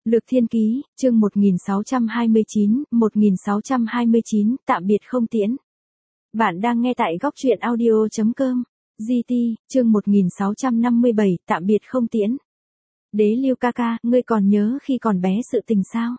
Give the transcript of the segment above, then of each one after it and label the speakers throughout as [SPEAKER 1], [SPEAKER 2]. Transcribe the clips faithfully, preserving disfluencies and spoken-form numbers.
[SPEAKER 1] Lược Thiên Ký, chương một nghìn sáu trăm hai mươi chín, một nghìn sáu trăm hai mươi chín, tạm biệt không tiễn. Bạn đang nghe tại góc truyện audio chấm com. giê tê, chương một nghìn sáu trăm năm mươi bảy, tạm biệt không tiễn. Đế Lưu ca ca, ngươi còn nhớ khi còn bé sự tình sao?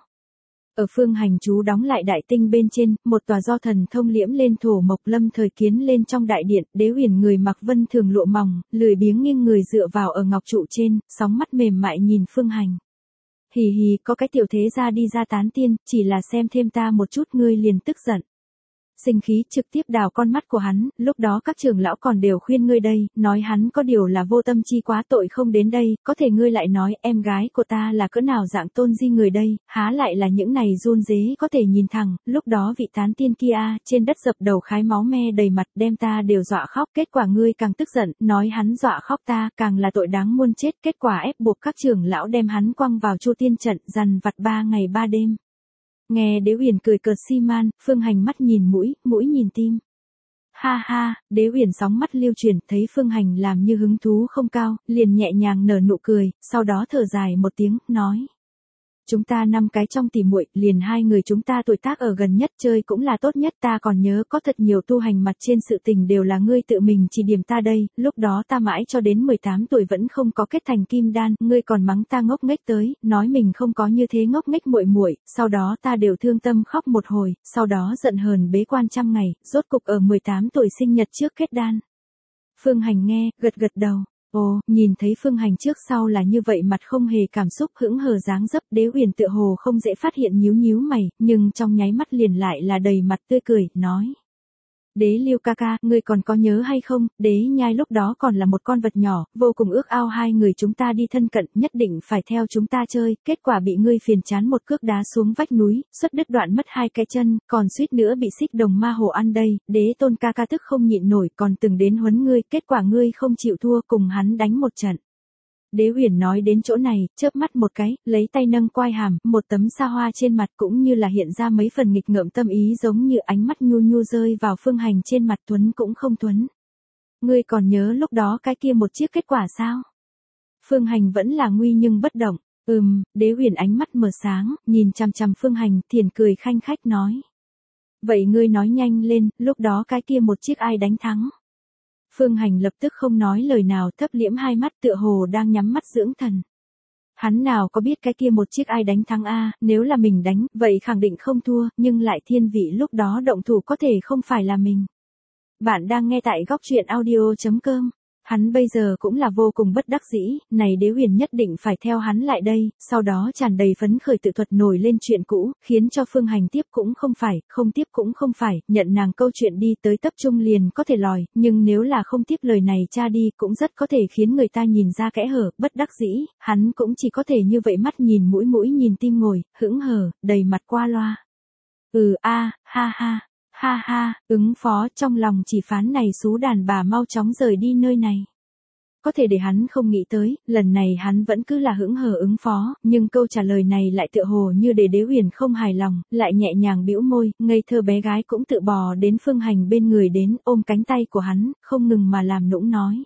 [SPEAKER 1] Ở Phương Hành chú đóng lại đại tinh bên trên, một tòa do thần thông liễm lên thổ mộc lâm thời kiến lên trong đại điện, Đế Huyền người mặc vân thường lụa mỏng, lười biếng nghiêng người dựa vào ở ngọc trụ trên, sóng mắt mềm mại nhìn Phương Hành. Hì hì, có cái tiểu thế gia đi ra tán tiên, chỉ là xem thêm ta một chút ngươi liền tức giận. Sinh khí trực tiếp đào con mắt của hắn, lúc đó các trưởng lão còn đều khuyên ngươi đây, nói hắn có điều là vô tâm chi quá tội không đến đây, có thể ngươi lại nói em gái của ta là cỡ nào dạng tôn di người đây, há lại là những này run rế có thể nhìn thẳng, lúc đó vị tán tiên kia trên đất dập đầu khái máu me đầy mặt đem ta đều dọa khóc, kết quả ngươi càng tức giận, nói hắn dọa khóc ta, càng là tội đáng muôn chết, kết quả ép buộc các trưởng lão đem hắn quăng vào chu tiên trận, dằn vặt ba ngày ba đêm. Nghe Đế Huyền cười cợt si man, Phương Hành mắt nhìn mũi, mũi nhìn tim. Ha ha, Đế Huyền sóng mắt lưu chuyển, thấy Phương Hành làm như hứng thú không cao, liền nhẹ nhàng nở nụ cười, sau đó thở dài một tiếng, nói. Chúng ta năm cái trong tỉ muội, liền hai người chúng ta tuổi tác ở gần nhất, chơi cũng là tốt nhất, ta còn nhớ có thật nhiều tu hành mặt trên sự tình đều là ngươi tự mình chỉ điểm ta đây, lúc đó ta mãi cho đến mười tám tuổi vẫn không có kết thành kim đan, ngươi còn mắng ta ngốc nghếch tới, nói mình không có như thế ngốc nghếch muội muội, sau đó ta đều thương tâm khóc một hồi, sau đó giận hờn bế quan trăm ngày, rốt cục ở mười tám tuổi sinh nhật trước kết đan. Phương Hành nghe, gật gật đầu. Ồ, nhìn thấy Phương Hành trước sau là như vậy mặt không hề cảm xúc hững hờ dáng dấp, Đế Huyền tựa hồ không dễ phát hiện nhíu nhíu mày, nhưng trong nháy mắt liền lại là đầy mặt tươi cười, nói. Đế Lưu ca ca, ngươi còn có nhớ hay không, Đế Nhai lúc đó còn là một con vật nhỏ, vô cùng ước ao hai người chúng ta đi thân cận, nhất định phải theo chúng ta chơi, kết quả bị ngươi phiền chán một cước đá xuống vách núi, xuất đứt đoạn mất hai cái chân, còn suýt nữa bị xích đồng ma hổ ăn đây, Đế Tôn ca ca tức không nhịn nổi, còn từng đến huấn ngươi, kết quả ngươi không chịu thua cùng hắn đánh một trận. Đế Huyền nói đến chỗ này, chớp mắt một cái, lấy tay nâng quai hàm, một tấm sa hoa trên mặt cũng như là hiện ra mấy phần nghịch ngợm tâm ý giống như ánh mắt nhu nhu rơi vào Phương Hành trên mặt tuấn cũng không tuấn. Ngươi còn nhớ lúc đó cái kia một chiếc kết quả sao? Phương Hành vẫn là nguy nhưng bất động, ừm, Đế Huyền ánh mắt mở sáng, nhìn chằm chằm Phương Hành, thiền cười khanh khách nói. Vậy ngươi nói nhanh lên, lúc đó cái kia một chiếc ai đánh thắng? Phương Hành lập tức không nói lời nào, thấp liễm hai mắt tựa hồ đang nhắm mắt dưỡng thần. Hắn nào có biết cái kia một chiếc ai đánh thắng a, nếu là mình đánh, vậy khẳng định không thua, nhưng lại thiên vị lúc đó động thủ có thể không phải là mình. Bạn đang nghe tại góc truyện audio chấm com. Hắn bây giờ cũng là vô cùng bất đắc dĩ, này Đế Huyền nhất định phải theo hắn lại đây, sau đó tràn đầy phấn khởi tự thuật nổi lên chuyện cũ, khiến cho Phương Hành tiếp cũng không phải, không tiếp cũng không phải, nhận nàng câu chuyện đi tới tập trung liền có thể lòi, nhưng nếu là không tiếp lời này cha đi cũng rất có thể khiến người ta nhìn ra kẽ hở, bất đắc dĩ, hắn cũng chỉ có thể như vậy mắt nhìn mũi mũi nhìn tim ngồi, hững hờ, đầy mặt qua loa. Ừ a, ha ha. Ha ha, ứng phó trong lòng chỉ phán này xú đàn bà mau chóng rời đi nơi này. Có thể để hắn không nghĩ tới, lần này hắn vẫn cứ là hững hờ ứng phó, nhưng câu trả lời này lại tựa hồ như để Đế Huyền không hài lòng, lại nhẹ nhàng bĩu môi, ngây thơ bé gái cũng tự bò đến Phương Hành bên người đến, ôm cánh tay của hắn, không ngừng mà làm nũng nói.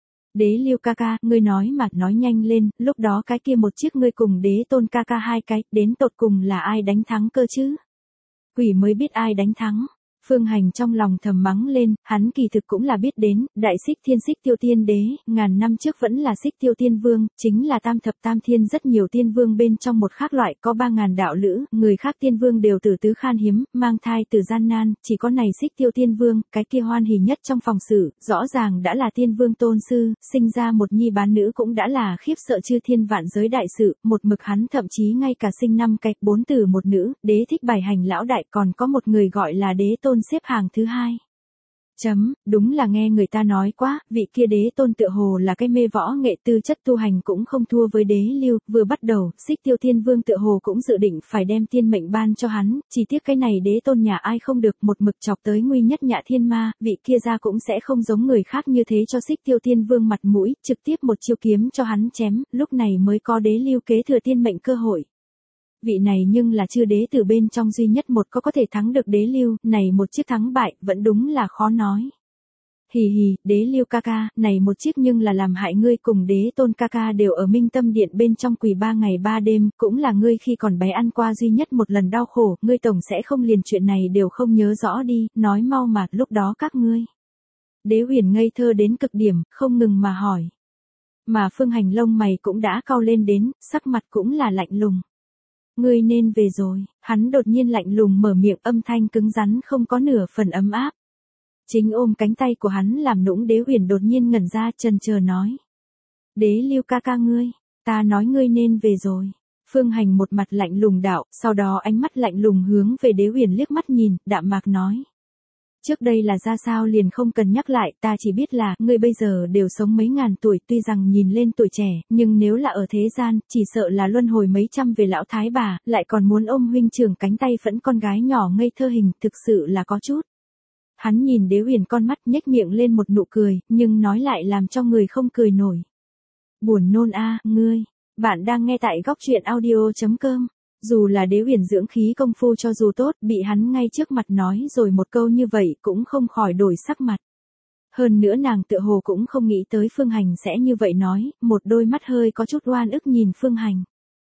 [SPEAKER 1] Đế Lưu ca ca, ngươi nói mà, nói nhanh lên, lúc đó cái kia một chiếc ngươi cùng Đế Tôn ca ca hai cái, đến tột cùng là ai đánh thắng cơ chứ? Quỷ mới biết ai đánh thắng. Phương Hành trong lòng thầm mắng lên, hắn kỳ thực cũng là biết đến, đại Xích Thiên Xích Tiêu Tiên Đế, ngàn năm trước vẫn là Xích Tiêu Tiên Vương, chính là tam thập tam thiên rất nhiều tiên vương bên trong một khác loại, có ba ngàn đạo lữ, người khác tiên vương đều tử tứ khan hiếm, mang thai từ gian nan, chỉ có này Xích Tiêu Tiên Vương, cái kia hoan hỉ nhất trong phòng xử, rõ ràng đã là tiên vương tôn sư, sinh ra một nhi bán nữ cũng đã là khiếp sợ chư thiên vạn giới đại sự, một mực hắn thậm chí ngay cả sinh năm cái, bốn tử một nữ, đế thích bài hành lão đại, còn có một người gọi là Đế Tôn xếp hàng thứ hai. Chấm, đúng là nghe người ta nói quá, vị kia Đế Tôn tựa hồ là cái mê võ nghệ tư chất tu hành cũng không thua với Đế Lưu, vừa bắt đầu, Xích Tiêu Tiên Vương tựa hồ cũng dự định phải đem tiên mệnh ban cho hắn, chỉ tiếc cái này Đế Tôn nhà ai không được một mực chọc tới nguy nhất Nhạ Thiên Ma, vị kia ra cũng sẽ không giống người khác như thế cho Xích Tiêu Tiên Vương mặt mũi, trực tiếp một chiêu kiếm cho hắn chém, lúc này mới có Đế Lưu kế thừa tiên mệnh cơ hội. Vị này nhưng là chư đế từ bên trong duy nhất một có có thể thắng được Đế Lưu, này một chiếc thắng bại, vẫn đúng là khó nói. Hì hì, đế Lưu ca ca, này một chiếc nhưng là làm hại ngươi cùng đế Tôn ca ca đều ở Minh Tâm Điện bên trong quỳ ba ngày ba đêm, cũng là ngươi khi còn bé ăn qua duy nhất một lần đau khổ, ngươi tổng sẽ không liền chuyện này đều không nhớ rõ đi, nói mau mà, lúc đó các ngươi. Đế Huyền ngây thơ đến cực điểm, không ngừng mà hỏi. Mà Phương Hành lông mày cũng đã cau lên đến, sắc mặt cũng là lạnh lùng. Ngươi nên về rồi, hắn đột nhiên lạnh lùng mở miệng, âm thanh cứng rắn không có nửa phần ấm áp. Chính ôm cánh tay của hắn làm nũng Đế Huyền đột nhiên ngẩn ra, chần chờ nói. Đế Lưu ca ca ngươi, ta nói ngươi nên về rồi. Phương Hành một mặt lạnh lùng đạo, sau đó ánh mắt lạnh lùng hướng về Đế Huyền liếc mắt nhìn, đạm mạc nói. Trước đây là ra sao liền không cần nhắc lại, ta chỉ biết là, ngươi bây giờ đều sống mấy ngàn tuổi, tuy rằng nhìn lên tuổi trẻ, nhưng nếu là ở thế gian, chỉ sợ là luân hồi mấy trăm về lão thái bà, lại còn muốn ôm huynh trưởng cánh tay phẫn con gái nhỏ ngây thơ hình, thực sự là có chút. Hắn nhìn Đế Huyền con mắt nhếch miệng lên một nụ cười, nhưng nói lại làm cho người không cười nổi. Buồn nôn a, à, ngươi, bạn đang nghe tại góc truyện audio chấm com. Dù là Đế Huyền dưỡng khí công phu cho dù tốt, bị hắn ngay trước mặt nói rồi một câu như vậy cũng không khỏi đổi sắc mặt. Hơn nữa nàng tựa hồ cũng không nghĩ tới Phương Hành sẽ như vậy nói, một đôi mắt hơi có chút oan ức nhìn Phương Hành.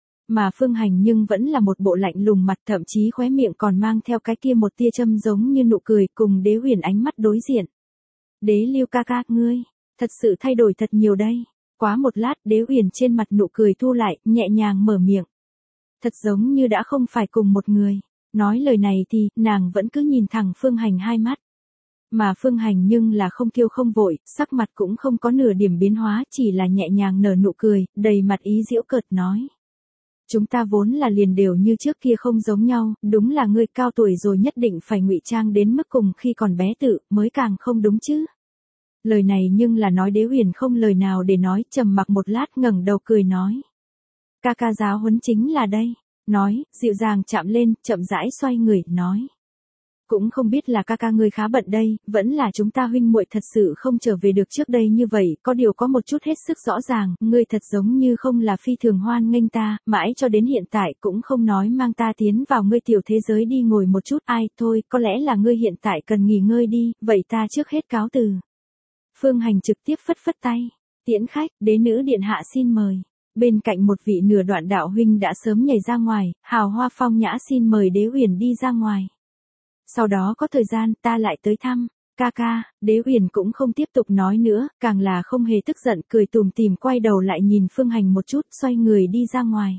[SPEAKER 1] Mà Phương Hành nhưng vẫn là một bộ lạnh lùng mặt, thậm chí khóe miệng còn mang theo cái kia một tia châm giống như nụ cười, cùng Đế Huyền ánh mắt đối diện. Đế Lưu ca ca, ngươi, thật sự thay đổi thật nhiều đây. Quá một lát, Đế Huyền trên mặt nụ cười thu lại, nhẹ nhàng mở miệng. Thật giống như đã không phải cùng một người. Nói lời này thì, nàng vẫn cứ nhìn thẳng Phương Hành hai mắt. Mà Phương Hành nhưng là không kiêu không vội, sắc mặt cũng không có nửa điểm biến hóa, chỉ là nhẹ nhàng nở nụ cười, đầy mặt ý giễu cợt nói. Chúng ta vốn là liền đều như trước kia không giống nhau, đúng là ngươi cao tuổi rồi nhất định phải ngụy trang đến mức cùng khi còn bé tự, mới càng không đúng chứ. Lời này nhưng là nói Đế Huyền không lời nào để nói, trầm mặc một lát ngẩng đầu cười nói. Ca ca giáo huấn chính là đây, nói, dịu dàng chạm lên, chậm rãi xoay người, nói. Cũng không biết là ca ca ngươi khá bận đây, vẫn là chúng ta huynh muội thật sự không trở về được trước đây như vậy, có điều có một chút hết sức rõ ràng, ngươi thật giống như không là phi thường hoan nghênh ta, mãi cho đến hiện tại cũng không nói mang ta tiến vào ngươi tiểu thế giới đi ngồi một chút, ai, thôi, có lẽ là ngươi hiện tại cần nghỉ ngơi đi, vậy ta trước hết cáo từ. Phương Hành trực tiếp phất phất tay, tiễn khách, đế nữ điện hạ xin mời. Bên cạnh một vị nửa đoạn đạo huynh đã sớm nhảy ra ngoài, hào hoa phong nhã xin mời Đế Huyền đi ra ngoài. Sau đó có thời gian ta lại tới thăm, ca ca, Đế Huyền cũng không tiếp tục nói nữa, càng là không hề tức giận, cười tùm tìm quay đầu lại nhìn Phương Hành một chút, xoay người đi ra ngoài.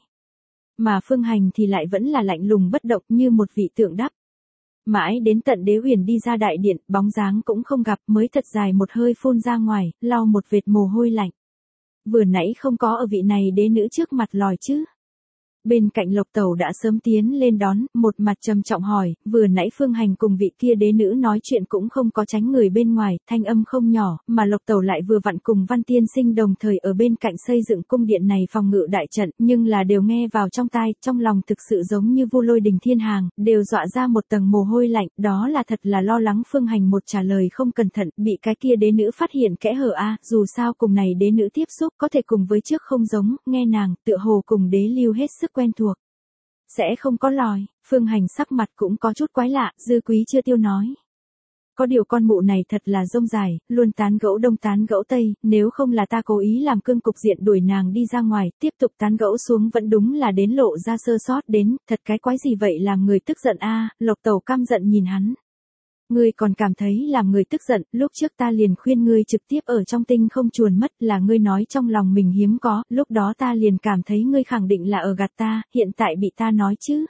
[SPEAKER 1] Mà Phương Hành thì lại vẫn là lạnh lùng bất động như một vị tượng đắp. Mãi đến tận Đế Huyền đi ra đại điện, bóng dáng cũng không gặp, mới thật dài một hơi phun ra ngoài, lau một vệt mồ hôi lạnh. Vừa nãy không có ở vị này đế nữ trước mặt lòi chứ. Bên cạnh Lộc Tẩu đã sớm tiến lên đón, một mặt trầm trọng hỏi, vừa nãy Phương Hành cùng vị kia đế nữ nói chuyện cũng không có tránh người bên ngoài, thanh âm không nhỏ, mà Lộc Tẩu lại vừa vặn cùng Văn Tiên Sinh đồng thời ở bên cạnh xây dựng cung điện này phòng ngự đại trận, nhưng là đều nghe vào trong tai, trong lòng thực sự giống như vô lôi đình thiên hàng, đều dọa ra một tầng mồ hôi lạnh, đó là thật là lo lắng Phương Hành một trả lời không cẩn thận, bị cái kia đế nữ phát hiện kẽ hở a, dù sao cùng này đế nữ tiếp xúc có thể cùng với trước không giống, nghe nàng, tựa hồ cùng đế Lưu hết sức quen thuộc. Sẽ không có lòi, Phương Hành sắc mặt cũng có chút quái lạ, Dư Quý chưa tiêu nói. Có điều con mụ này thật là rông dài, luôn tán gẫu đông tán gẫu tây, nếu không là ta cố ý làm cương cục diện đuổi nàng đi ra ngoài, tiếp tục tán gẫu xuống vẫn đúng là đến lộ ra sơ sót đến, thật cái quái gì vậy làm người tức giận a, Lộc Tẩu căm giận nhìn hắn. Ngươi còn cảm thấy làm người tức giận, lúc trước ta liền khuyên ngươi trực tiếp ở trong tinh không chuồn mất là ngươi nói trong lòng mình hiếm có, lúc đó ta liền cảm thấy ngươi khẳng định là ở gạt ta, hiện tại bị ta nói chứ.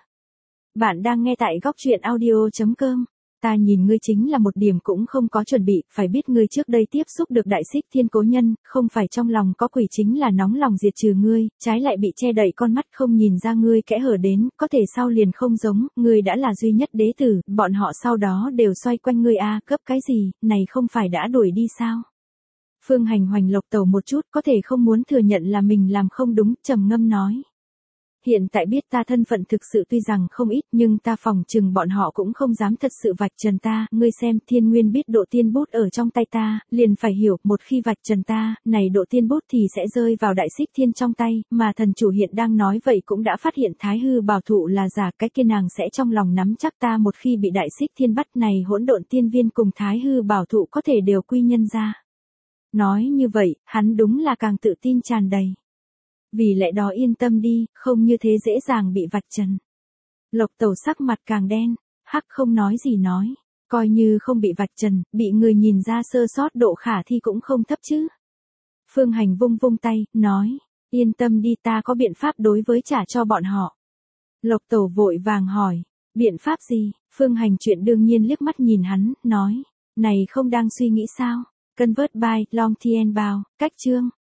[SPEAKER 1] Bạn đang nghe tại góc truyện audio chấm com. Ta nhìn ngươi chính là một điểm cũng không có chuẩn bị, phải biết ngươi trước đây tiếp xúc được đại xích thiên cố nhân, không phải trong lòng có quỷ chính là nóng lòng diệt trừ ngươi, trái lại bị che đậy con mắt không nhìn ra ngươi kẽ hở đến, có thể sau liền không giống, ngươi đã là duy nhất đế tử, bọn họ sau đó đều xoay quanh ngươi a, à, cấp cái gì, này không phải đã đuổi đi sao? Phương Hành hoành Lộc Tẩu một chút, có thể không muốn thừa nhận là mình làm không đúng, trầm ngâm nói. hiện tại biết ta thân phận thực sự tuy rằng không ít nhưng ta phòng chừng bọn họ cũng không dám thật sự vạch trần ta, ngươi xem thiên nguyên biết độ tiên bút ở trong tay ta, liền phải hiểu, một khi vạch trần ta, này độ tiên bút thì sẽ rơi vào đại xích thiên trong tay, mà thần chủ hiện đang nói vậy cũng đã phát hiện thái hư bảo thụ là giả, cái kia nàng sẽ trong lòng nắm chắc ta một khi bị đại xích thiên bắt này hỗn độn tiên viên cùng thái hư bảo thụ có thể đều quy nhân ra. Nói như vậy, hắn đúng là càng tự tin tràn đầy. Vì lẽ đó yên tâm đi, không như thế dễ dàng bị vạch trần. Lộc Tẩu sắc mặt càng đen, hắc không nói gì nói, coi như không bị vạch trần, bị người nhìn ra sơ sót độ khả thi cũng không thấp chứ. Phương Hành vung vung tay, nói, yên tâm đi, ta có biện pháp đối với trả cho bọn họ. Lộc Tẩu vội vàng hỏi, biện pháp gì? Phương Hành chuyện đương nhiên liếc mắt nhìn hắn, nói, này không đang suy nghĩ sao? Convert by, long thiên bao, cách chương.